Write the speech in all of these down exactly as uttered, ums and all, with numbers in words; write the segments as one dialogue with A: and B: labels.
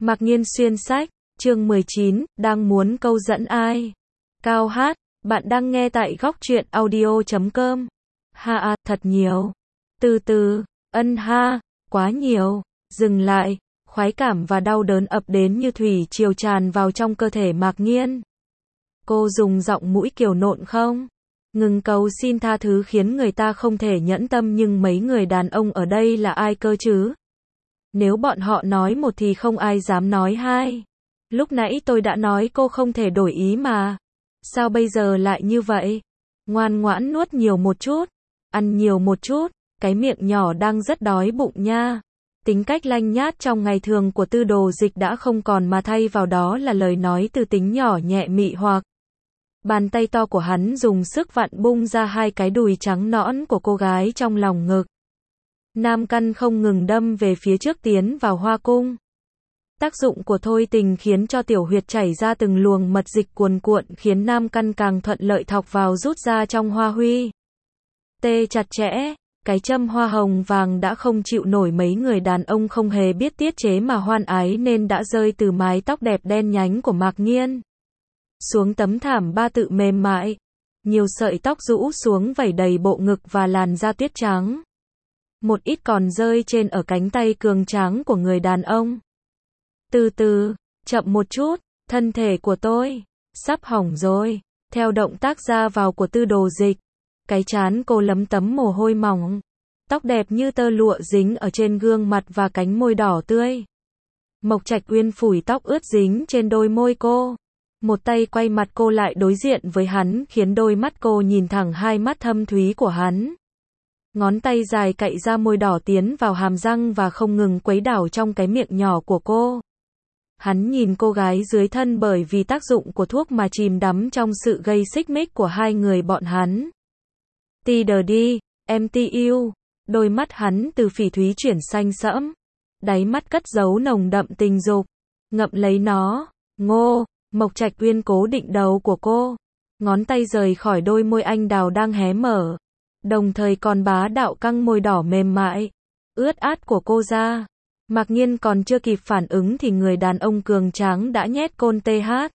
A: Mạc Nhiên xuyên sách, chương mười chín, đang muốn câu dẫn ai? Cao hát, bạn đang nghe tại góc truyện audio chấm com. Ha à, thật nhiều. Từ từ, ân ha, quá nhiều. Dừng lại, khoái cảm và đau đớn ập đến như thủy triều tràn vào trong cơ thể Mạc Nhiên. Cô dùng giọng mũi kiều nộn không? Ngừng cầu xin tha thứ khiến người ta không thể nhẫn tâm, nhưng mấy người đàn ông ở đây là ai cơ chứ? Nếu bọn họ nói một thì không ai dám nói hai. Lúc nãy tôi đã nói cô không thể đổi ý mà. Sao bây giờ lại như vậy? Ngoan ngoãn nuốt nhiều một chút. Ăn nhiều một chút. Cái miệng nhỏ đang rất đói bụng nha. Tính cách lanh nhát trong ngày thường của Tư Đồ Dịch đã không còn, mà thay vào đó là lời nói từ tính nhỏ nhẹ mị hoặc. Bàn tay to của hắn dùng sức vặn bung ra hai cái đùi trắng nõn của cô gái trong lòng ngực. Nam căn không ngừng đâm về phía trước tiến vào hoa cung. Tác dụng của thôi tình khiến cho tiểu huyệt chảy ra từng luồng mật dịch cuồn cuộn, khiến nam căn càng thuận lợi thọc vào rút ra trong hoa huy. Tê chặt chẽ, cái châm hoa hồng vàng đã không chịu nổi mấy người đàn ông không hề biết tiết chế mà hoan ái nên đã rơi từ mái tóc đẹp đen nhánh của Mạc Nhiên xuống tấm thảm ba tự mềm mại. Nhiều sợi tóc rũ xuống vẩy đầy bộ ngực và làn da tuyết trắng. Một ít còn rơi trên ở cánh tay cường tráng của người đàn ông. Từ từ, chậm một chút, thân thể của tôi sắp hỏng rồi. Theo động tác ra vào của Tư Đồ Dịch, cái trán cô lấm tấm mồ hôi mỏng. Tóc đẹp như tơ lụa dính ở trên gương mặt và cánh môi đỏ tươi. Mộc Trạch Uyên phủi tóc ướt dính trên đôi môi cô. Một tay quay mặt cô lại đối diện với hắn, khiến đôi mắt cô nhìn thẳng hai mắt thâm thúy của hắn. Ngón tay dài cạy ra môi đỏ tiến vào hàm răng và không ngừng quấy đảo trong cái miệng nhỏ của cô. Hắn nhìn cô gái dưới thân bởi vì tác dụng của thuốc mà chìm đắm trong sự gây xích mích của hai người bọn hắn. Ti đờ đi, em ti yêu. Đôi mắt hắn từ phỉ thúy chuyển xanh sẫm. Đáy mắt cất giấu nồng đậm tình dục. Ngậm lấy nó. Ngô, Mộc Trạch Uyên cố định đầu của cô. Ngón tay rời khỏi đôi môi anh đào đang hé mở. Đồng thời còn bá đạo căng môi đỏ mềm mại, ướt át của cô ra. Mạc Nhiên còn chưa kịp phản ứng thì người đàn ông cường tráng đã nhét côn tê hát.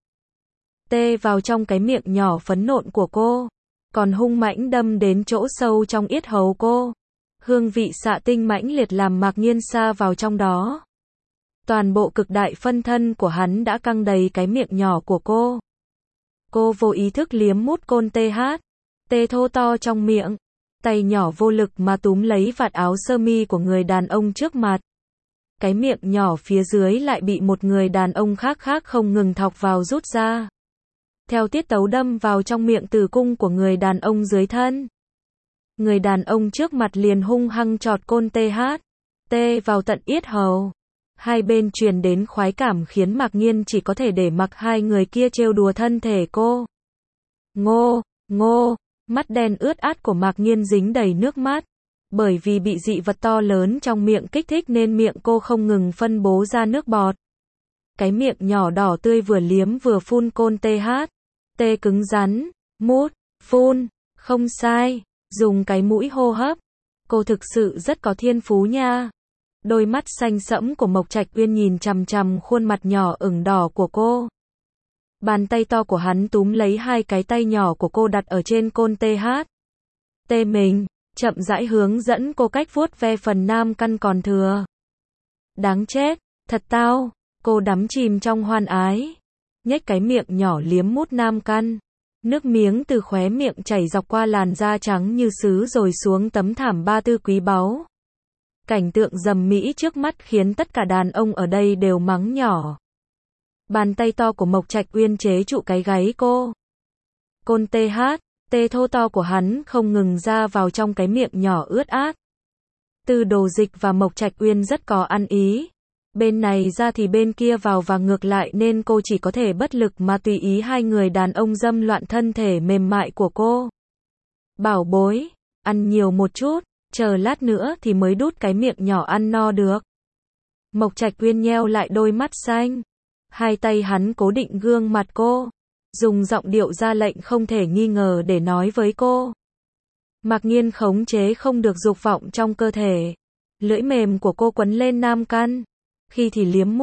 A: Tê vào trong cái miệng nhỏ phấn nộn của cô. Còn hung mãnh đâm đến chỗ sâu trong yết hầu cô. Hương vị xạ tinh mãnh liệt làm Mạc Nhiên sa vào trong đó. Toàn bộ cực đại phân thân của hắn đã căng đầy cái miệng nhỏ của cô. Cô vô ý thức liếm mút côn tê hát. Tê thô to trong miệng. Tay nhỏ vô lực mà túm lấy vạt áo sơ mi của người đàn ông trước mặt. Cái miệng nhỏ phía dưới lại bị một người đàn ông khác khác không ngừng thọc vào rút ra. Theo tiết tấu đâm vào trong miệng tử cung của người đàn ông dưới thân. Người đàn ông trước mặt liền hung hăng chọt côn tê hát. Tê vào tận yết hầu. Hai bên truyền đến khoái cảm khiến Mạc Nhiên chỉ có thể để mặc hai người kia trêu đùa thân thể cô. Ngô, ngô. Mắt đen ướt át của Mạc Nhiên dính đầy nước mắt. Bởi vì bị dị vật to lớn trong miệng kích thích nên miệng cô không ngừng phân bố ra nước bọt. Cái miệng nhỏ đỏ tươi vừa liếm vừa phun côn tê hát. Tê cứng rắn, mút, phun, không sai, dùng cái mũi hô hấp. Cô thực sự rất có thiên phú nha. Đôi mắt xanh sẫm của Mộc Trạch Uyên nhìn chằm chằm khuôn mặt nhỏ ửng đỏ của cô. Bàn tay to của hắn túm lấy hai cái tay nhỏ của cô đặt ở trên côn tê hát. Tê mình, chậm rãi hướng dẫn cô cách vuốt ve phần nam căn còn thừa. Đáng chết, thật tao, cô đắm chìm trong hoan ái. Nhếch cái miệng nhỏ liếm mút nam căn. Nước miếng từ khóe miệng chảy dọc qua làn da trắng như sứ rồi xuống tấm thảm ba tư quý báu. Cảnh tượng dầm mỹ trước mắt khiến tất cả đàn ông ở đây đều mắng nhỏ. Bàn tay to của Mộc Trạch Uyên chế trụ cái gáy cô. Côn tê hát, tê thô to của hắn không ngừng ra vào trong cái miệng nhỏ ướt át. Tư Đồ Dịch và Mộc Trạch Uyên rất có ăn ý. Bên này ra thì bên kia vào và ngược lại nên cô chỉ có thể bất lực mà tùy ý hai người đàn ông dâm loạn thân thể mềm mại của cô. Bảo bối, ăn nhiều một chút, chờ lát nữa thì mới đút cái miệng nhỏ ăn no được. Mộc Trạch Uyên nheo lại đôi mắt xanh. Hai tay hắn cố định gương mặt cô, dùng giọng điệu ra lệnh không thể nghi ngờ để nói với cô. Mạc Nhiên khống chế không được dục vọng trong cơ thể. Lưỡi mềm của cô quấn lên nam căn, khi thì liếm mút,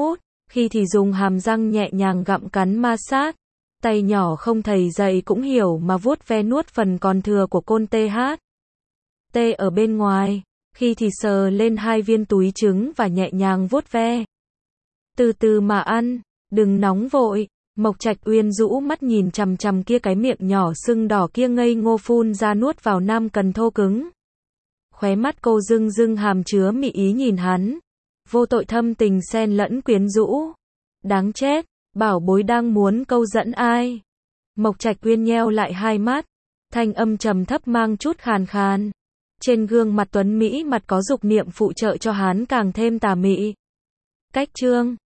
A: khi thì dùng hàm răng nhẹ nhàng gặm cắn ma sát, tay nhỏ không thầy dạy cũng hiểu mà vuốt ve nuốt phần còn thừa của côn tê hát. Tê ở bên ngoài, khi thì sờ lên hai viên túi trứng và nhẹ nhàng vuốt ve. Từ từ mà ăn, đừng nóng vội. Mộc Trạch Uyên rũ mắt nhìn chằm chằm kia cái miệng nhỏ sưng đỏ kia ngây ngô phun ra nuốt vào nam cần thô cứng. Khóe mắt cô rưng rưng hàm chứa mị ý nhìn hắn. Vô tội thâm tình xen lẫn quyến rũ. Đáng chết, bảo bối đang muốn câu dẫn ai. Mộc Trạch Uyên nheo lại hai mắt. Thanh âm trầm thấp mang chút khàn khàn. Trên gương mặt tuấn Mỹ mặt có dục niệm phụ trợ cho hắn càng thêm tà mị. Cách chương